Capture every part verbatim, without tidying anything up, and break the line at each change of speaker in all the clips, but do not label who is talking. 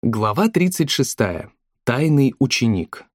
Глава тридцать шестая. Тайный ученик.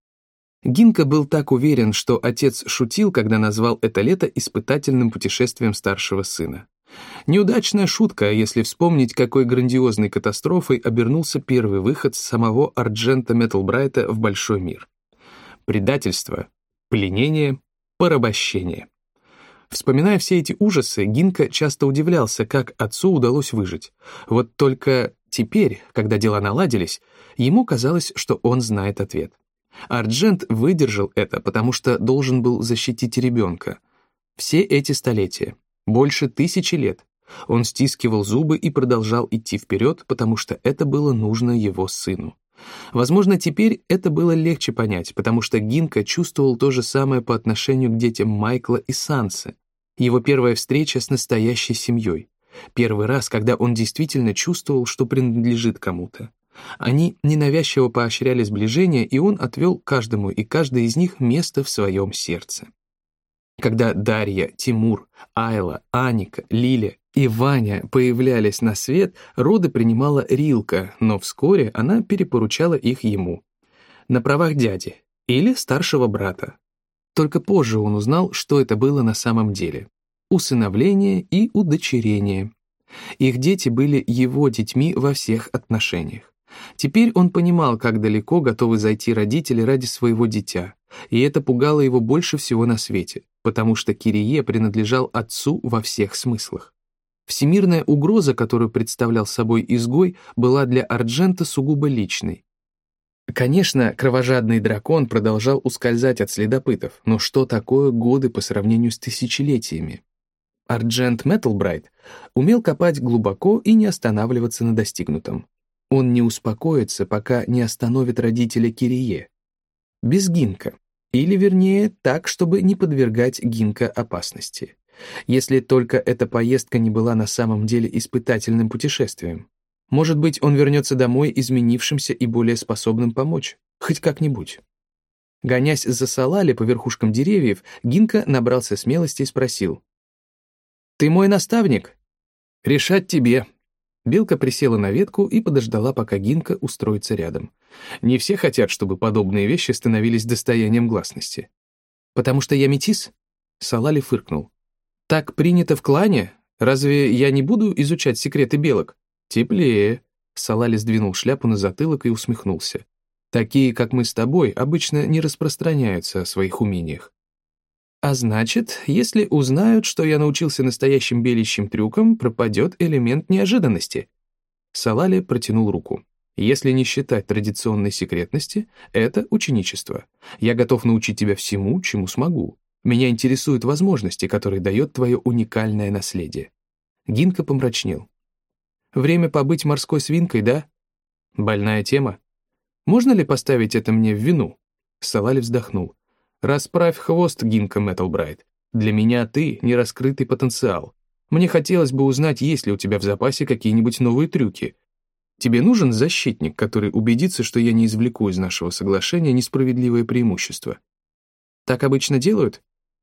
Гинка был так уверен, что отец шутил, когда назвал это лето испытательным путешествием старшего сына. Неудачная шутка, если вспомнить, какой грандиозной катастрофой обернулся первый выход самого Арджента Меттлбрайта в большой мир. Предательство, пленение, порабощение. Вспоминая все эти ужасы, Гинка часто удивлялся, как отцу удалось выжить. Вот только теперь, когда дела наладились, ему казалось, что он знает ответ. Арджент выдержал это, потому что должен был защитить ребенка. Все эти столетия, больше тысячи лет, он стискивал зубы и продолжал идти вперед, потому что это было нужно его сыну. Возможно, теперь это было легче понять, потому что Гинка чувствовал то же самое по отношению к детям Майкла и Сансы. Его первая встреча с настоящей семьей. Первый раз, когда он действительно чувствовал, что принадлежит кому-то. Они ненавязчиво поощряли сближение, и он отвел каждому и каждой из них место в своем сердце. Когда Дарья, Тимур, Айла, Аника, Лиля и Ваня появлялись на свет, роды принимала Рилка, но вскоре она перепоручала их ему. На правах дяди или старшего брата. Только позже он узнал, что это было на самом деле. Усыновление и удочерение. Их дети были его детьми во всех отношениях. Теперь он понимал, как далеко готовы зайти родители ради своего дитя, и это пугало его больше всего на свете, потому что Кирие принадлежал отцу во всех смыслах. Всемирная угроза, которую представлял собой изгой, была для Арджента сугубо личной. Конечно, кровожадный дракон продолжал ускользать от следопытов, но что такое годы по сравнению с тысячелетиями? Арджент Меттлбрайт умел копать глубоко и не останавливаться на достигнутом. Он не успокоится, пока не остановит родителя Кирие. Без Гинка. Или, вернее, так, чтобы не подвергать Гинка опасности. Если только эта поездка не была на самом деле испытательным путешествием. Может быть, он вернется домой изменившимся и более способным помочь. Хоть как-нибудь. Гонясь за Салали по верхушкам деревьев, Гинка набрался смелости и спросил. «Ты мой наставник?» «Решать тебе». Белка присела на ветку и подождала, пока Гинка устроится рядом. Не все хотят, чтобы подобные вещи становились достоянием гласности. «Потому что я метис?» Салали фыркнул. «Так принято в клане? Разве я не буду изучать секреты белок?» «Теплее». Салали сдвинул шляпу на затылок и усмехнулся. «Такие, как мы с тобой, обычно не распространяются о своих умениях». «А значит, если узнают, что я научился настоящим беличьим трюкам, пропадет элемент неожиданности». Салали протянул руку. «Если не считать традиционной секретности, это ученичество. Я готов научить тебя всему, чему смогу. Меня интересуют возможности, которые дает твое уникальное наследие». Гинка помрачнел. «Время побыть морской свинкой, да? Больная тема. Можно ли поставить это мне в вину?» Салали вздохнул. «Расправь хвост, Гинка Меттлбрайт. Для меня ты — нераскрытый потенциал. Мне хотелось бы узнать, есть ли у тебя в запасе какие-нибудь новые трюки. Тебе нужен защитник, который убедится, что я не извлеку из нашего соглашения несправедливое преимущество. Так обычно делают?»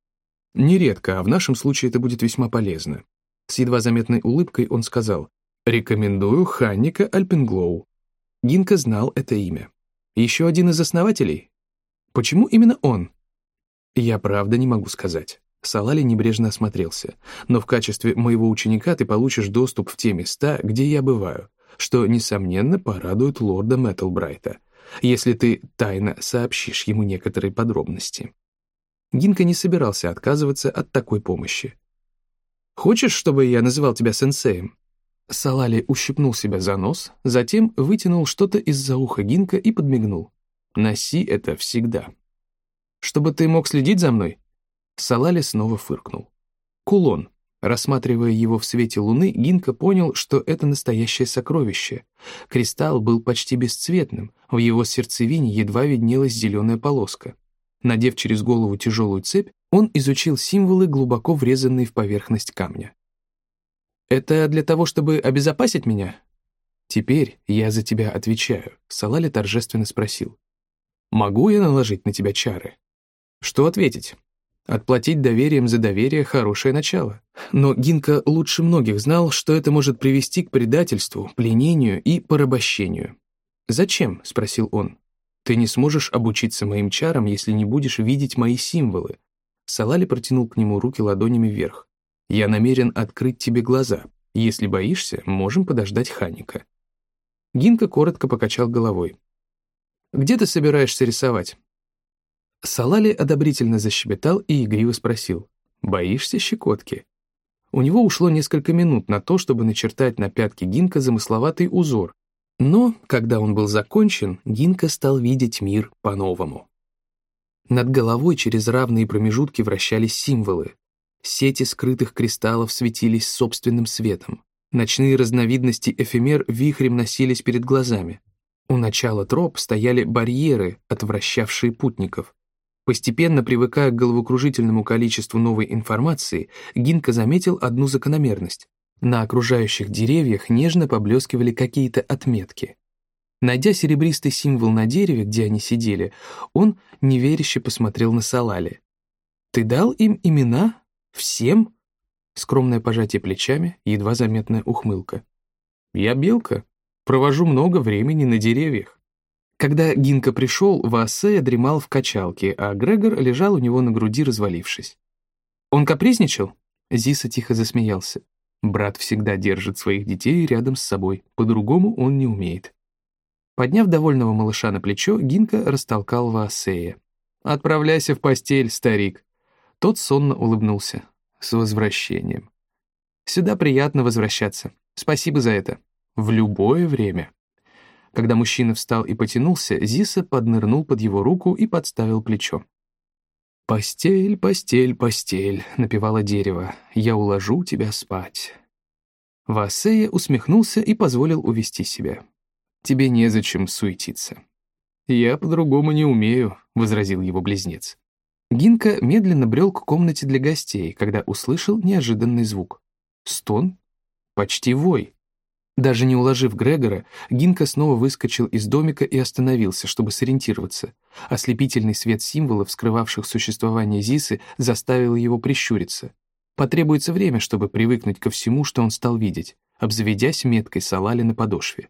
«Нередко, а в нашем случае это будет весьма полезно». С едва заметной улыбкой он сказал: «Рекомендую Ханника Альпенглоу». Гинка знал это имя. «Еще один из основателей? Почему именно он?» «Я правда не могу сказать». Салали небрежно осмотрелся. «Но в качестве моего ученика ты получишь доступ в те места, где я бываю, что, несомненно, порадует лорда Меттлбрайта, если ты тайно сообщишь ему некоторые подробности». Гинка не собирался отказываться от такой помощи. «Хочешь, чтобы я называл тебя сенсеем?» Салали ущипнул себя за нос, затем вытянул что-то из-за уха Гинка и подмигнул. «Носи это всегда». «Чтобы ты мог следить за мной?» Салали снова фыркнул. «Кулон». Рассматривая его в свете луны, Гинка понял, что это настоящее сокровище. Кристалл был почти бесцветным, в его сердцевине едва виднелась зеленая полоска. Надев через голову тяжелую цепь, он изучил символы, глубоко врезанные в поверхность камня. «Это для того, чтобы обезопасить меня?» «Теперь я за тебя отвечаю», — Салали торжественно спросил. «Могу я наложить на тебя чары?» Что ответить? Отплатить доверием за доверие — хорошее начало. Но Гинка лучше многих знал, что это может привести к предательству, пленению и порабощению. «Зачем?» — спросил он. «Ты не сможешь обучиться моим чарам, если не будешь видеть мои символы». Салали протянул к нему руки ладонями вверх. «Я намерен открыть тебе глаза. Если боишься, можем подождать Ханика». Гинка коротко покачал головой. «Где ты собираешься рисовать?» Салали одобрительно защебетал и игриво спросил. «Боишься щекотки?» У него ушло несколько минут на то, чтобы начертать на пятке Гинка замысловатый узор, но, когда он был закончен, Гинка стал видеть мир по-новому. Над головой через равные промежутки вращались символы. Сети скрытых кристаллов светились собственным светом. Ночные разновидности эфемер вихрем носились перед глазами. У начала троп стояли барьеры, отвращавшие путников. Постепенно привыкая к головокружительному количеству новой информации, Гинка заметил одну закономерность. На окружающих деревьях нежно поблескивали какие-то отметки. Найдя серебристый символ на дереве, где они сидели, он неверяще посмотрел на Салали. «Ты дал им имена? Всем?» Скромное пожатие плечами, едва заметная ухмылка. «Я белка. Провожу много времени на деревьях». Когда Гинка пришел, Ваасея дремал в качалке, а Грегор лежал у него на груди, развалившись. «Он капризничал?» Зиса тихо засмеялся. «Брат всегда держит своих детей рядом с собой, по-другому он не умеет». Подняв довольного малыша на плечо, Гинка растолкал Ваасея. «Отправляйся в постель, старик». Тот сонно улыбнулся. «С возвращением». «Сюда приятно возвращаться. Спасибо за это. В любое время». Когда мужчина встал и потянулся, Зиса поднырнул под его руку и подставил плечо. «Постель, постель, постель», — напевало дерево, — «я уложу тебя спать». Ваасея усмехнулся и позволил увести себя. «Тебе незачем суетиться». «Я по-другому не умею», — возразил его близнец. Гинка медленно брел к комнате для гостей, когда услышал неожиданный звук. Стон? Почти вой. Даже не уложив Грегора, Гинка снова выскочил из домика и остановился, чтобы сориентироваться. Ослепительный свет символов, скрывавших существование Зисы, заставил его прищуриться. Потребуется время, чтобы привыкнуть ко всему, что он стал видеть, обзаведясь меткой Салали на подошве.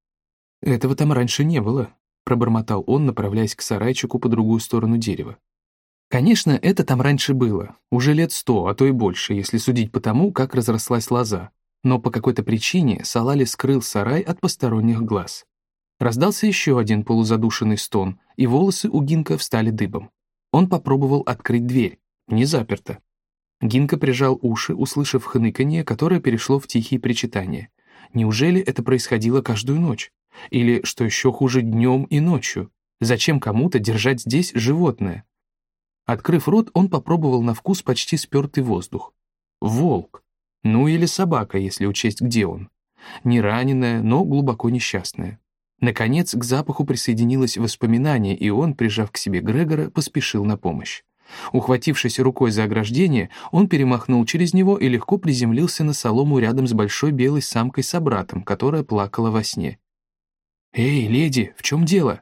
«Этого там раньше не было», — пробормотал он, направляясь к сарайчику по другую сторону дерева. Конечно, это там раньше было, уже лет сто, а то и больше, если судить по тому, как разрослась лоза. Но по какой-то причине Салали скрыл сарай от посторонних глаз. Раздался еще один полузадушенный стон, и волосы у Гинка встали дыбом. Он попробовал открыть дверь. Не заперто. Гинка прижал уши, услышав хныканье, которое перешло в тихие причитания. Неужели это происходило каждую ночь? Или, что еще хуже, днем и ночью? Зачем кому-то держать здесь животное? Открыв рот, он попробовал на вкус почти спертый воздух. Волк. Ну или собака, если учесть, где он. Не раненая, но глубоко несчастная. Наконец, к запаху присоединилось воспоминание, и он, прижав к себе Грегора, поспешил на помощь. Ухватившись рукой за ограждение, он перемахнул через него и легко приземлился на солому рядом с большой белой самкой-собратом, которая плакала во сне. «Эй, леди, в чем дело?»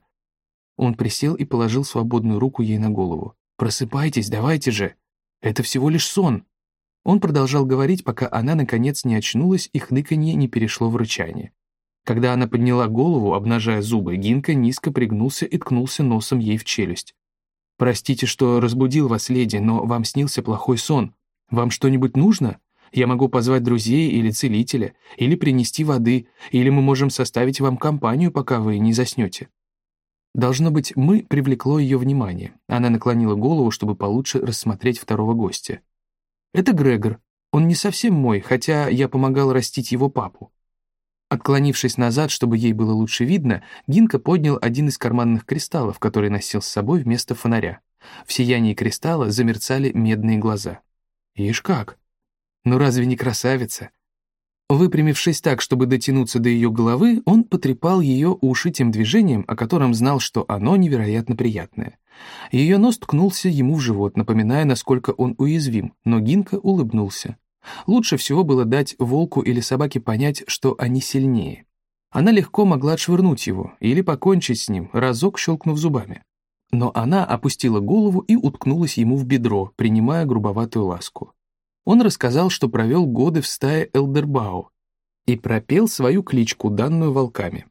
Он присел и положил свободную руку ей на голову. «Просыпайтесь, давайте же! Это всего лишь сон!» Он продолжал говорить, пока она, наконец, не очнулась, и хныканье не перешло в рычание. Когда она подняла голову, обнажая зубы, Гинка низко пригнулся и ткнулся носом ей в челюсть. «Простите, что разбудил вас, леди, но вам снился плохой сон. Вам что-нибудь нужно? Я могу позвать друзей или целителя, или принести воды, или мы можем составить вам компанию, пока вы не заснете». Должно быть, «мы» привлекло ее внимание. Она наклонила голову, чтобы получше рассмотреть второго гостя. «Это Грегор. Он не совсем мой, хотя я помогал растить его папу». Отклонившись назад, чтобы ей было лучше видно, Гинка поднял один из карманных кристаллов, который носил с собой вместо фонаря. В сиянии кристалла замерцали медные глаза. «Ишь как! Ну разве не красавица?» Выпрямившись так, чтобы дотянуться до ее головы, он потрепал ее уши тем движением, о котором знал, что оно невероятно приятное. Ее нос ткнулся ему в живот, напоминая, насколько он уязвим, но Гинка улыбнулся. Лучше всего было дать волку или собаке понять, что они сильнее. Она легко могла отшвырнуть его или покончить с ним, разок щелкнув зубами. Но она опустила голову и уткнулась ему в бедро, принимая грубоватую ласку. Он рассказал, что провел годы в стае Элдербау и пропел свою кличку, данную волками.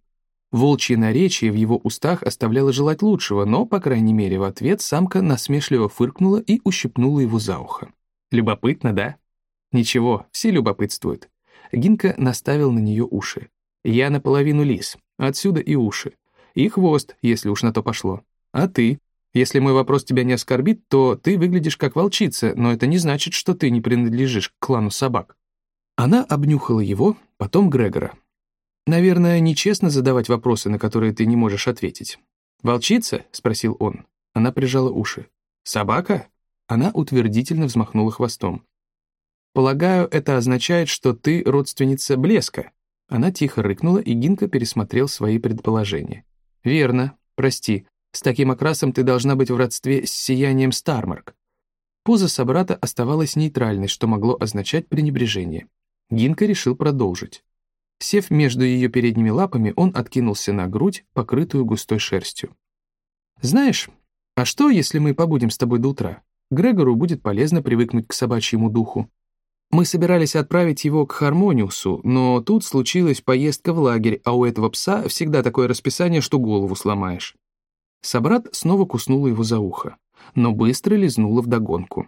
Волчье наречие в его устах оставляло желать лучшего, но, по крайней мере, в ответ самка насмешливо фыркнула и ущипнула его за ухо. Любопытно, да? Ничего, все любопытствуют. Гинка наставил на нее уши. Я наполовину лис, отсюда и уши. И хвост, если уж на то пошло. А ты? Если мой вопрос тебя не оскорбит, то ты выглядишь как волчица, но это не значит, что ты не принадлежишь к клану собак. Она обнюхала его, потом Грегора. Наверное, нечестно задавать вопросы, на которые ты не можешь ответить. «Волчица?» — спросил он. Она прижала уши. «Собака?» Она утвердительно взмахнула хвостом. «Полагаю, это означает, что ты родственница Блеска». Она тихо рыкнула, и Гинка пересмотрел свои предположения. «Верно. Прости. С таким окрасом ты должна быть в родстве с сиянием Стармарк». Поза собрата оставалась нейтральной, что могло означать пренебрежение. Гинка решил продолжить. Сев между ее передними лапами, он откинулся на грудь, покрытую густой шерстью. «Знаешь, а что, если мы побудем с тобой до утра? Грегору будет полезно привыкнуть к собачьему духу. Мы собирались отправить его к Хармониусу, но тут случилась поездка в лагерь, а у этого пса всегда такое расписание, что голову сломаешь». Собрат снова куснула его за ухо, но быстро лизнула вдогонку.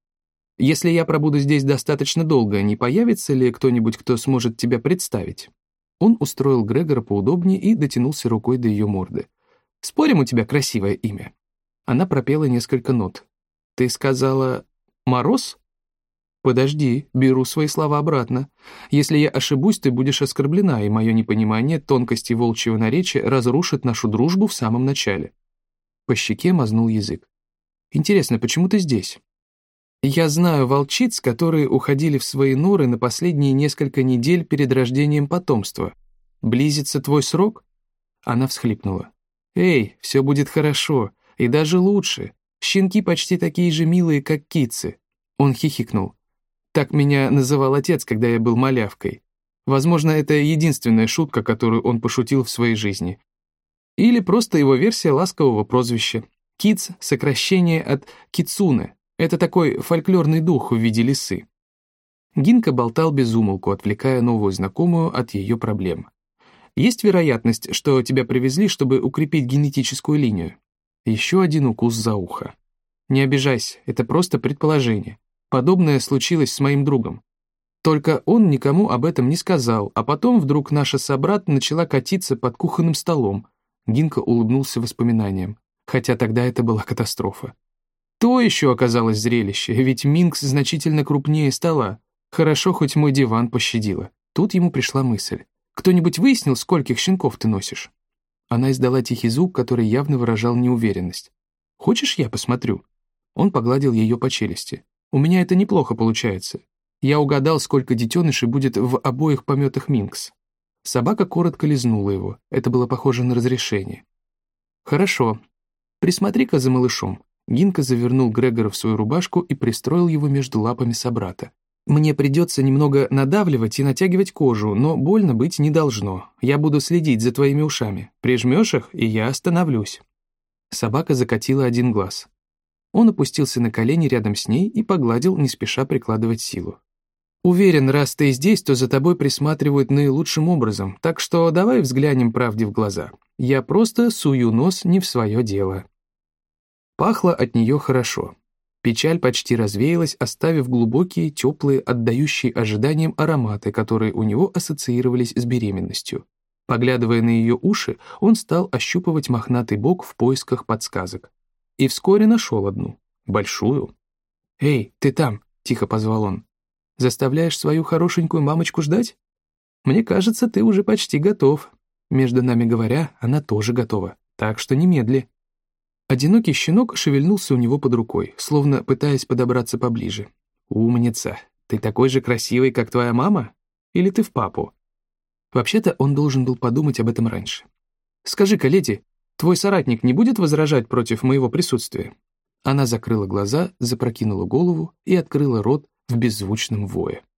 «Если я пробуду здесь достаточно долго, не появится ли кто-нибудь, кто сможет тебя представить?» Он устроил Грегора поудобнее и дотянулся рукой до ее морды. «Спорим, у тебя красивое имя?» Она пропела несколько нот. «Ты сказала Мороз?» «Подожди, беру свои слова обратно. Если я ошибусь, ты будешь оскорблена, и мое непонимание тонкости волчьего наречия разрушит нашу дружбу в самом начале». По щеке мазнул язык. «Интересно, почему ты здесь?» «Я знаю волчиц, которые уходили в свои норы на последние несколько недель перед рождением потомства. Близится твой срок?» Она всхлипнула. «Эй, все будет хорошо, и даже лучше. Щенки почти такие же милые, как кицы». Он хихикнул. «Так меня называл отец, когда я был малявкой. Возможно, это единственная шутка, которую он пошутил в своей жизни. Или просто его версия ласкового прозвища. Киц — сокращение от кицуне. Это такой фольклорный дух в виде лисы». Гинка болтал без умолку, отвлекая новую знакомую от ее проблем. «Есть вероятность, что тебя привезли, чтобы укрепить генетическую линию?» Еще один укус за ухо. «Не обижайся, это просто предположение. Подобное случилось с моим другом. Только он никому об этом не сказал, а потом вдруг наша собрат начала катиться под кухонным столом». Гинка улыбнулся воспоминаниям, хотя тогда это была катастрофа. То еще оказалось зрелище, ведь Минкс значительно крупнее стола. Хорошо, хоть мой диван пощадила. Тут ему пришла мысль. «Кто-нибудь выяснил, скольких щенков ты носишь?» Она издала тихий звук, который явно выражал неуверенность. «Хочешь, я посмотрю?» Он погладил ее по челюсти. «У меня это неплохо получается. Я угадал, сколько детенышей будет в обоих пометах Минкс». Собака коротко лизнула его. Это было похоже на разрешение. «Хорошо. Присмотри-ка за малышом». Гинка завернул Грегора в свою рубашку и пристроил его между лапами собрата. «Мне придется немного надавливать и натягивать кожу, но больно быть не должно. Я буду следить за твоими ушами. Прижмешь их, и я остановлюсь». Собака закатила один глаз. Он опустился на колени рядом с ней и погладил, не спеша прикладывать силу. «Уверен, раз ты здесь, то за тобой присматривают наилучшим образом, так что давай взглянем правде в глаза. Я просто сую нос не в свое дело». Пахло от нее хорошо. Печаль почти развеялась, оставив глубокие, теплые, отдающие ожиданиям ароматы, которые у него ассоциировались с беременностью. Поглядывая на ее уши, он стал ощупывать мохнатый бок в поисках подсказок. И вскоре нашел одну, большую. «Эй, ты там!» — тихо позвал он. «Заставляешь свою хорошенькую мамочку ждать? Мне кажется, ты уже почти готов. Между нами говоря, она тоже готова, так что немедли». Одинокий щенок шевельнулся у него под рукой, словно пытаясь подобраться поближе. «Умница! Ты такой же красивый, как твоя мама? Или ты в папу?» Вообще-то он должен был подумать об этом раньше. «Скажи-ка, леди, твой соратник не будет возражать против моего присутствия?» Она закрыла глаза, запрокинула голову и открыла рот в беззвучном вое.